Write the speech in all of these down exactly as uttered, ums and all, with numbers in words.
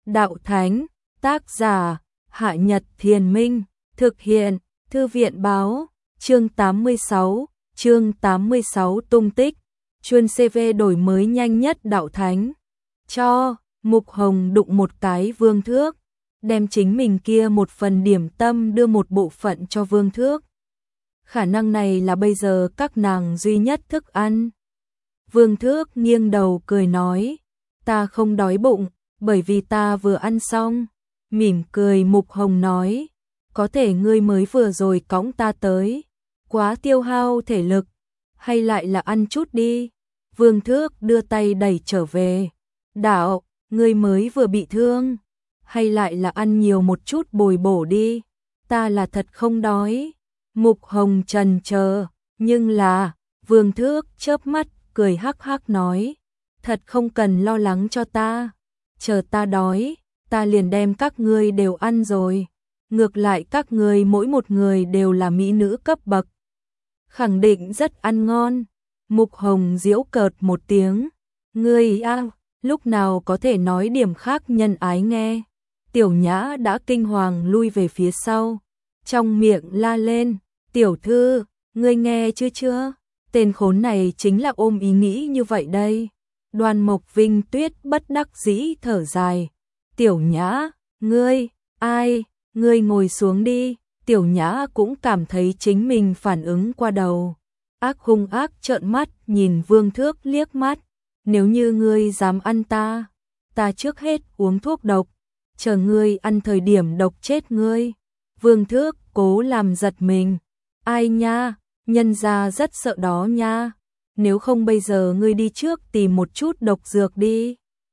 đạo thánh, tác giả, Hạ Nhật Thiền Minh, thực hiện, Thư viện báo, chương tám mươi sáu, chương tám mươi sáu tung tích, chuyên xê vê đổi mới nhanh nhất đạo thánh. Cho, Mục Hồng đụng một cái Vương Thước, đem chính mình kia một phần điểm tâm đưa một bộ phận cho Vương Thước. Khả năng này là bây giờ các nàng duy nhất thức ăn. Vương Thước nghiêng đầu cười nói, ta không đói bụng, bởi vì ta vừa ăn xong. Mỉm cười Mục Hồng nói, có thể ngươi mới vừa rồi cõng ta tới, quá tiêu hao thể lực, hay lại là ăn chút đi. Vương Thước đưa tay đẩy trở về, đạo, ngươi mới vừa bị thương, hay lại là ăn nhiều một chút bồi bổ đi, ta là thật không đói. Mục Hồng trần chờ, nhưng là, Vương Thước chớp mắt, cười hắc hắc nói, thật không cần lo lắng cho ta, chờ ta đói, ta liền đem các ngươi đều ăn rồi, ngược lại các ngươi mỗi một người đều là mỹ nữ cấp bậc, khẳng định rất ăn ngon. Mục Hồng giễu cợt một tiếng, ngươi a, lúc nào có thể nói điểm khác nhân ái nghe. Tiểu Nhã đã kinh hoàng lui về phía sau, trong miệng la lên, tiểu thư, ngươi nghe chưa chưa, tên khốn này chính là ôm ý nghĩ như vậy đây. Đoan Mộc Vinh Tuyết bất đắc dĩ thở dài, Tiểu Nhã, ngươi, ai, ngươi ngồi xuống đi. Tiểu Nhã cũng cảm thấy chính mình phản ứng qua đầu, ác hung ác trợn mắt nhìn Vương Thước liếc mắt, nếu như ngươi dám ăn ta, ta trước hết uống thuốc độc, chờ ngươi ăn thời điểm độc chết ngươi. Vương Thước cố làm giật mình, ai nha, nhân gia rất sợ đó nha, nếu không bây giờ ngươi đi trước tìm một chút độc dược đi.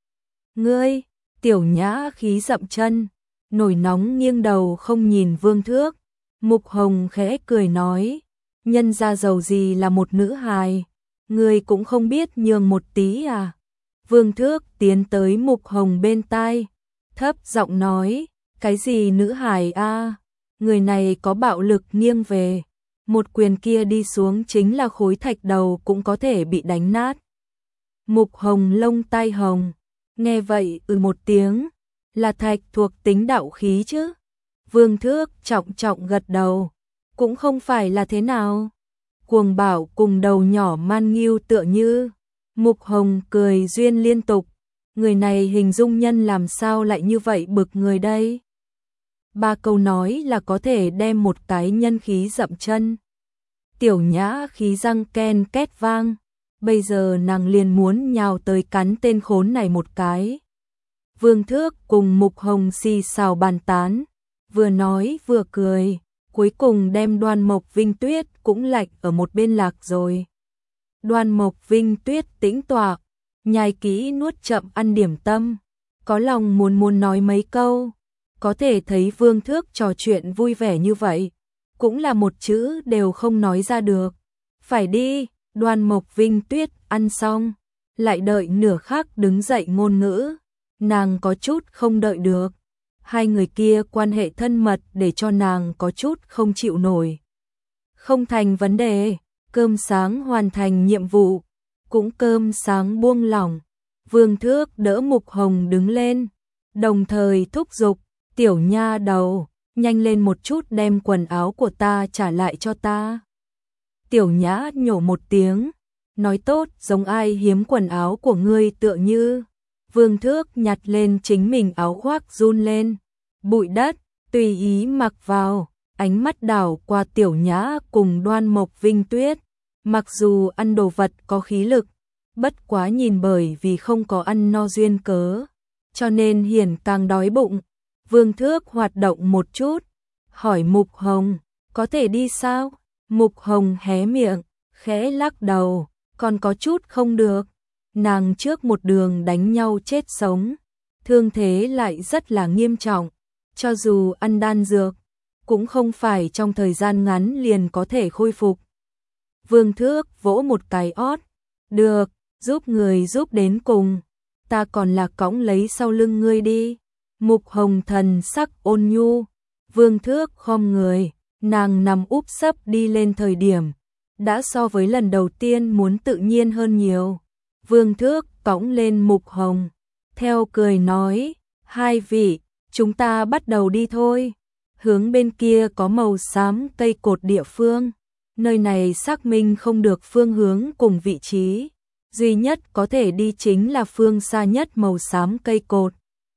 Ngươi, Tiểu Nhã khí dậm chân, nổi nóng nghiêng đầu không nhìn Vương Thước. Mục Hồng khẽ cười nói, nhân gia giàu gì là một nữ hài, ngươi cũng không biết nhường một tí à. Vương Thước tiến tới Mục Hồng bên tai, thấp giọng nói, cái gì nữ hài a? Người này có bạo lực nghiêng về, một quyền kia đi xuống chính là khối thạch đầu cũng có thể bị đánh nát. Mục Hồng lông tai hồng, nghe vậy ừ một tiếng, là thạch thuộc tính đạo khí chứ. Vương Thước trọng trọng gật đầu, cũng không phải là thế nào. Cuồng Bảo cùng đầu nhỏ man nghiêu tựa như. Mục Hồng cười duyên liên tục, người này hình dung nhân làm sao lại như vậy bực người đây. Ba câu nói là có thể đem một cái nhân khí dậm chân. Tiểu Nhã khí răng ken két vang, bây giờ nàng liền muốn nhào tới cắn tên khốn này một cái. Vương Thước cùng Mục Hồng xì xào bàn tán, vừa nói vừa cười, cuối cùng đem Đoan Mộc Vinh Tuyết cũng lạch ở một bên lạc rồi. Đoan Mộc Vinh Tuyết tĩnh tọa, nhai kỹ nuốt chậm ăn điểm tâm, có lòng muốn muốn nói mấy câu, có thể thấy Vương Thước trò chuyện vui vẻ như vậy, cũng là một chữ đều không nói ra được. Phải đi, Đoan Mộc Vinh Tuyết ăn xong, lại đợi nửa khắc đứng dậy ngôn ngữ, nàng có chút không đợi được. Hai người kia quan hệ thân mật để cho nàng có chút không chịu nổi. Không thành vấn đề, cơm sáng hoàn thành nhiệm vụ, cũng cơm sáng buông lỏng. Vương Thước đỡ Mục Hồng đứng lên, đồng thời thúc giục, tiểu nha đầu, nhanh lên một chút đem quần áo của ta trả lại cho ta. Tiểu Nhã nhổ một tiếng, nói tốt, giống ai hiếm quần áo của ngươi tựa như. Vương Thước nhặt lên chính mình áo khoác run lên, bụi đất, tùy ý mặc vào, ánh mắt đảo qua Tiểu Nhã cùng Đoan Mộc Vinh Tuyết. Mặc dù ăn đồ vật có khí lực, bất quá nhìn bởi vì không có ăn no duyên cớ, cho nên hiển càng đói bụng. Vương Thước hoạt động một chút, hỏi Mục Hồng, có thể đi sao? Mục Hồng hé miệng, khẽ lắc đầu, còn có chút không được. Nàng trước một đường đánh nhau chết sống, thương thế lại rất là nghiêm trọng, cho dù ăn đan dược, cũng không phải trong thời gian ngắn liền có thể khôi phục. Vương Thước vỗ một cái ót, được, giúp người giúp đến cùng, ta còn là cõng lấy sau lưng ngươi đi. Mục Hồng thần sắc ôn nhu, Vương Thước khom người, nàng nằm úp sấp đi lên thời điểm, đã so với lần đầu tiên muốn tự nhiên hơn nhiều. Vương Thước cõng lên Mục Hồng, theo cười nói, Hai vị, chúng ta bắt đầu đi thôi. Hướng bên kia có màu xám cây cột địa phương. Nơi này xác minh không được phương hướng cùng vị trí. Duy nhất có thể đi chính là phương xa nhất màu xám cây cột.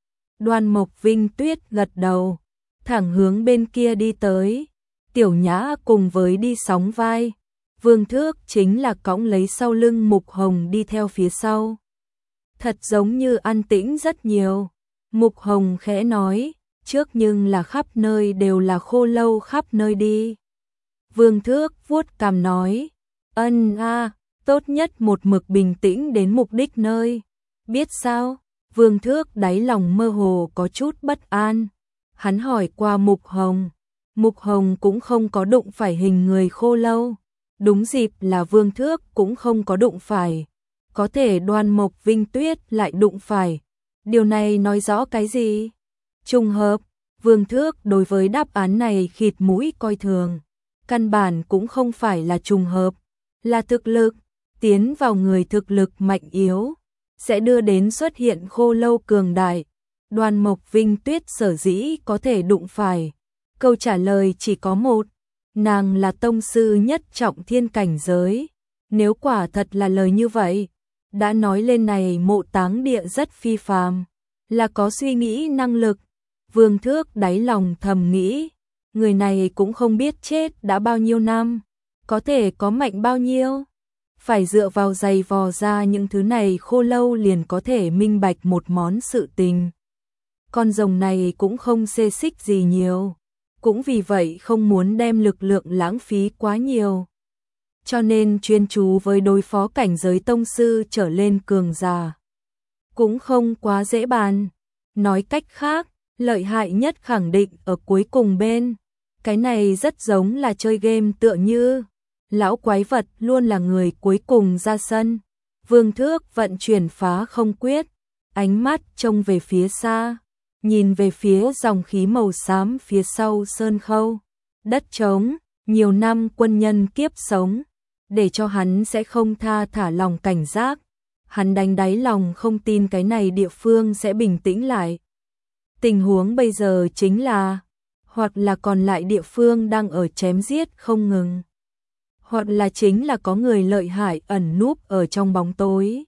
Đoan Mộc Vinh Tuyết gật đầu, thẳng hướng bên kia đi tới. Tiểu Nhã cùng với đi sóng vai. Vương Thước chính là cõng lấy sau lưng Mục Hồng đi theo phía sau. Thật giống như an tĩnh rất nhiều. Mục Hồng khẽ nói, trước nhưng là khắp nơi đều là khô lâu khắp nơi đi. Vương Thước vuốt cằm nói, ân a, tốt nhất một mực bình tĩnh đến mục đích nơi. Biết sao? Vương Thước đáy lòng mơ hồ có chút bất an. Hắn hỏi qua Mục Hồng. Mục Hồng cũng không có đụng phải hình người khô lâu. Đúng dịp là Vương Thước cũng không có đụng phải. Có thể Đoan Mộc Vinh Tuyết lại đụng phải. Điều này nói rõ cái gì? Trùng hợp. Vương Thước đối với đáp án này khịt mũi coi thường. Căn bản cũng không phải là trùng hợp, là thực lực. Tiến vào người thực lực mạnh yếu sẽ đưa đến xuất hiện khô lâu cường đại. Đoan Mộc Vinh Tuyết sở dĩ có thể đụng phải. Câu trả lời chỉ có một. Nàng là tông sư nhất trọng thiên cảnh giới. Nếu quả thật là lời như vậy, đã nói lên này Mộ Táng Địa rất phi phàm, là có suy nghĩ năng lực. Vương Thước đáy lòng thầm nghĩ, người này cũng không biết chết đã bao nhiêu năm, có thể có mạnh bao nhiêu. Phải dựa vào giày vò ra những thứ này khô lâu liền có thể minh bạch một món sự tình. Con rồng này cũng không xê xích gì nhiều, cũng vì vậy không muốn đem lực lượng lãng phí quá nhiều. Cho nên chuyên chú với đối phó cảnh giới tông sư trở lên cường giả. Cũng không quá dễ bàn. Nói cách khác, lợi hại nhất khẳng định ở cuối cùng bên. Cái này rất giống là chơi game tựa như lão quái vật luôn là người cuối cùng ra sân. Vương Thước vận chuyển phá không quyết, ánh mắt trông về phía xa, nhìn về phía dòng khí màu xám phía sau sơn khâu. Đất trống, nhiều năm quân nhân kiếp sống, để cho hắn sẽ không tha thả lòng cảnh giác. Hắn đánh đáy lòng không tin cái này địa phương sẽ bình tĩnh lại. Tình huống bây giờ chính là, hoặc là còn lại địa phương đang ở chém giết không ngừng, hoặc là chính là có người lợi hại ẩn núp ở trong bóng tối,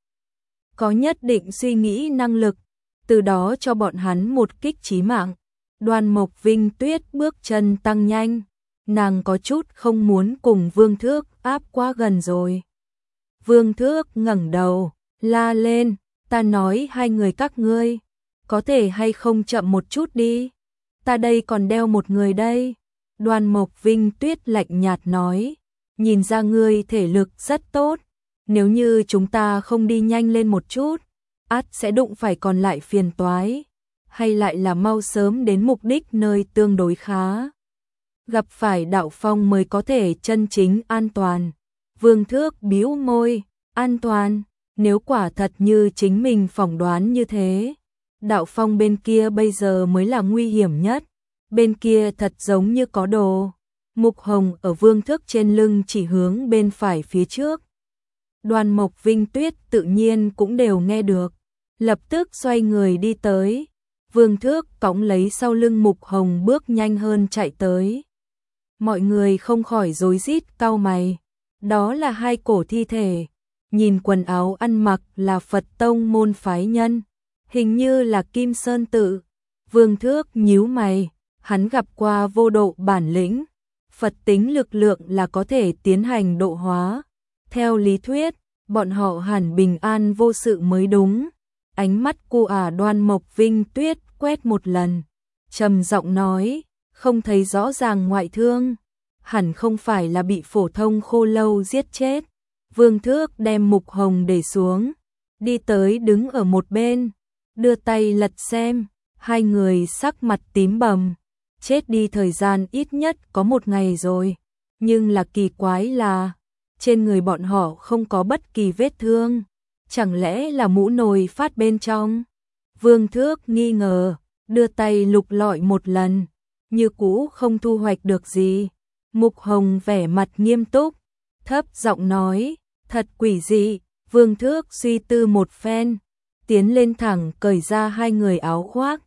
có nhất định suy nghĩ năng lực, từ đó cho bọn hắn một kích chí mạng. Đoan Mộc Vinh Tuyết bước chân tăng nhanh, nàng có chút không muốn cùng Vương Thước áp quá gần rồi. Vương Thước ngẩng đầu, la lên, ta nói hai người các ngươi, có thể hay không chậm một chút đi, ta đây còn đeo một người đây. Đoan Mộc Vinh Tuyết lạnh nhạt nói, nhìn ra ngươi thể lực rất tốt, nếu như chúng ta không đi nhanh lên một chút, ắt sẽ đụng phải còn lại phiền toái, hay lại là mau sớm đến mục đích nơi tương đối khá. Gặp phải đạo phong mới có thể chân chính an toàn. Vương Thước bĩu môi, an toàn, nếu quả thật như chính mình phỏng đoán như thế, đạo phong bên kia bây giờ mới là nguy hiểm nhất, bên kia thật giống như có đồ. Mục Hồng ở Vương Thước trên lưng chỉ hướng bên phải phía trước. Đoan Mộc Vinh Tuyết tự nhiên cũng đều nghe được, lập tức xoay người đi tới. Vương Thước cõng lấy sau lưng Mục Hồng bước nhanh hơn chạy tới. Mọi người không khỏi rối rít cau mày, đó là hai cổ thi thể, nhìn quần áo ăn mặc là Phật tông môn phái nhân, hình như là Kim Sơn tự. Vương Thước nhíu mày, hắn gặp qua vô độ bản lĩnh, Phật tính lực lượng là có thể tiến hành độ hóa. Theo lý thuyết, bọn họ hẳn bình an vô sự mới đúng. Ánh mắt cô ả Đoan Mộc Vinh Tuyết quét một lần, trầm giọng nói, không thấy rõ ràng ngoại thương, hẳn không phải là bị phổ thông khô lâu giết chết. Vương Thước đem Mục Hồng để xuống, đi tới đứng ở một bên, đưa tay lật xem, hai người sắc mặt tím bầm, chết đi thời gian ít nhất có một ngày rồi, nhưng là kỳ quái là, trên người bọn họ không có bất kỳ vết thương, chẳng lẽ là mũ nồi phát bên trong? Vương Thước nghi ngờ, đưa tay lục lọi một lần, như cũ không thu hoạch được gì. Mục Hồng vẻ mặt nghiêm túc, thấp giọng nói, thật quỷ dị. Vương Thước suy tư một phen, tiến lên thẳng cởi ra hai người áo khoác,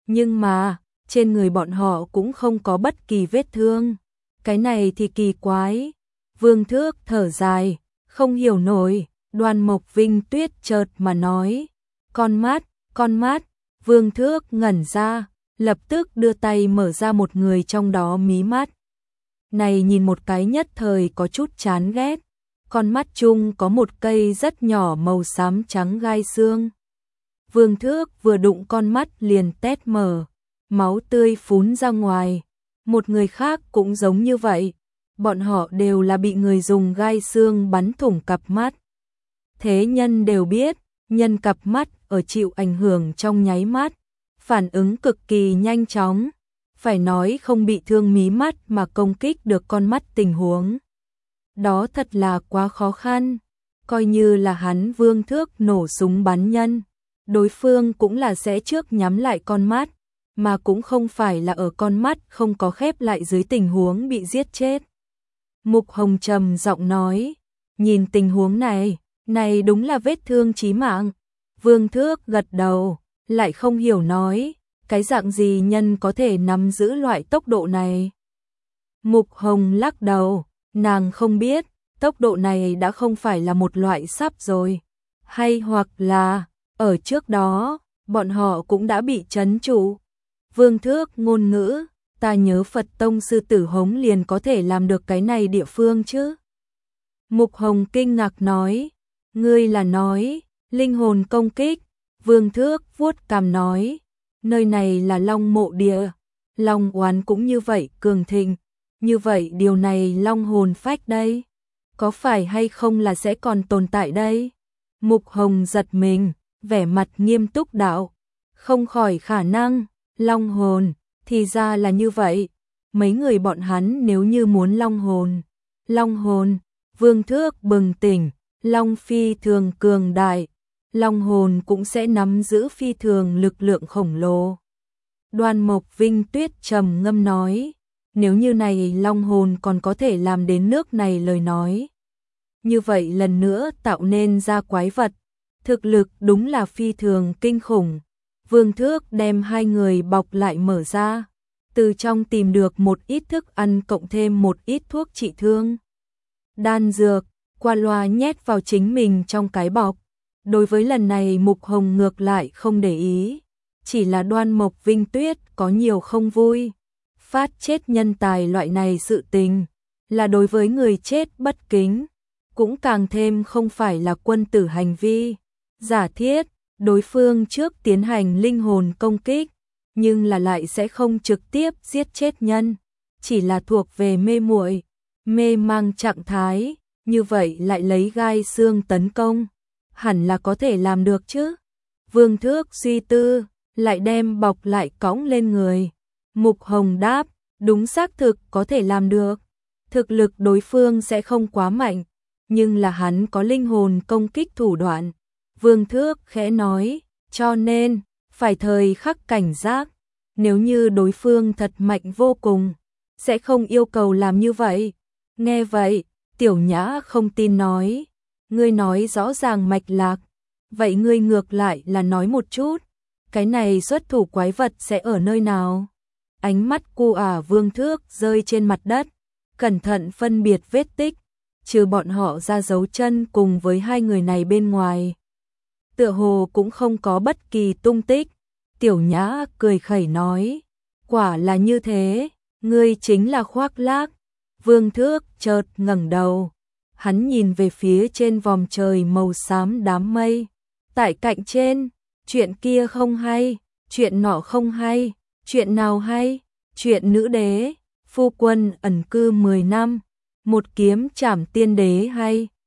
Nhưng mà, trên người bọn họ cũng không có bất kỳ vết thương. Cái này thì kỳ quái. Vương Thước thở dài, không hiểu nổi, Đoan Mộc Vinh Tuyết chợt mà nói. Con mắt, con mắt, Vương Thước ngẩn ra, lập tức đưa tay mở ra một người trong đó mí mắt. Này nhìn một cái nhất thời có chút chán ghét. Con mắt chung có một cây rất nhỏ màu xám trắng gai xương. Vương Thước vừa đụng con mắt liền tét mở, máu tươi phún ra ngoài. Một người khác cũng giống như vậy, bọn họ đều là bị người dùng gai xương bắn thủng cặp mắt. Thế nhân đều biết, nhân cặp mắt ở chịu ảnh hưởng trong nháy mắt, phản ứng cực kỳ nhanh chóng, phải nói không bị thương mí mắt mà công kích được con mắt tình huống. Đó thật là quá khó khăn, coi như là hắn Vương Thước nổ súng bắn nhân, đối phương cũng là sẽ trước nhắm lại con mắt, mà cũng không phải là ở con mắt không có khép lại dưới tình huống bị giết chết. Mục Hồng trầm giọng nói, nhìn tình huống này, này đúng là vết thương chí mạng. Vương Thước gật đầu, lại không hiểu nói, cái dạng gì nhân có thể nắm giữ loại tốc độ này. Mục Hồng lắc đầu, nàng không biết, tốc độ này đã không phải là một loại sắp rồi. Hay hoặc là, ở trước đó, bọn họ cũng đã bị trấn trụ. Vương Thước ngôn ngữ, ta nhớ Phật Tông sư tử Hống liền có thể làm được cái này địa phương chứ. Mục Hồng kinh ngạc nói, ngươi là nói, linh hồn công kích. Vương Thước vuốt cằm nói, nơi này là Long Mộ Địa, Long Oán cũng như vậy cường thịnh, như vậy điều này Long hồn phách đây, có phải hay không là sẽ còn tồn tại đây? Mục Hồng giật mình, vẻ mặt nghiêm túc đạo, không khỏi khả năng, Long hồn, thì ra là như vậy, mấy người bọn hắn nếu như muốn Long hồn, Long hồn, Vương Thước bừng tỉnh, Long phi thường cường đại, Long hồn cũng sẽ nắm giữ phi thường lực lượng khổng lồ. Đoan Mộc Vinh Tuyết trầm ngâm nói, nếu như này Long hồn còn có thể làm đến nước này lời nói. Như vậy lần nữa tạo nên ra quái vật, thực lực đúng là phi thường kinh khủng. Vương Thước đem hai người bọc lại mở ra, từ trong tìm được một ít thức ăn cộng thêm một ít thuốc trị thương. Đan dược, qua loa nhét vào chính mình trong cái bọc. Đối với lần này Mục Hồng ngược lại không để ý, chỉ là Đoan Mộc Vinh Tuyết có nhiều không vui. Phát chết nhân tài loại này sự tình, là đối với người chết bất kính, cũng càng thêm không phải là quân tử hành vi. Giả thiết, đối phương trước tiến hành linh hồn công kích, nhưng là lại sẽ không trực tiếp giết chết nhân, chỉ là thuộc về mê muội, mê mang trạng thái, như vậy lại lấy gai xương tấn công, hẳn là có thể làm được chứ. Vương Thước suy tư, lại đem bọc lại cõng lên người. Mục Hồng đáp, đúng xác thực có thể làm được. Thực lực đối phương sẽ không quá mạnh, nhưng là hắn có linh hồn công kích thủ đoạn. Vương Thước khẽ nói, cho nên, phải thời khắc cảnh giác, nếu như đối phương thật mạnh vô cùng, sẽ không yêu cầu làm như vậy. Nghe vậy, Tiểu Nhã không tin nói, ngươi nói rõ ràng mạch lạc, vậy ngươi ngược lại là nói một chút, cái này xuất thủ quái vật sẽ ở nơi nào? Ánh mắt cu ả Vương Thước rơi trên mặt đất, cẩn thận phân biệt vết tích, trừ bọn họ ra dấu chân cùng với hai người này bên ngoài. Tựa hồ cũng không có bất kỳ tung tích. Tiểu Nhã cười khẩy nói, quả là như thế, ngươi chính là Khoác Lác. Vương Thước chợt ngẩng đầu, hắn nhìn về phía trên vòm trời màu xám đám mây. Tại cạnh trên, chuyện kia không hay, chuyện nọ không hay, chuyện nào hay, chuyện nữ đế, phu quân ẩn cư mười năm, một kiếm trảm tiên đế hay.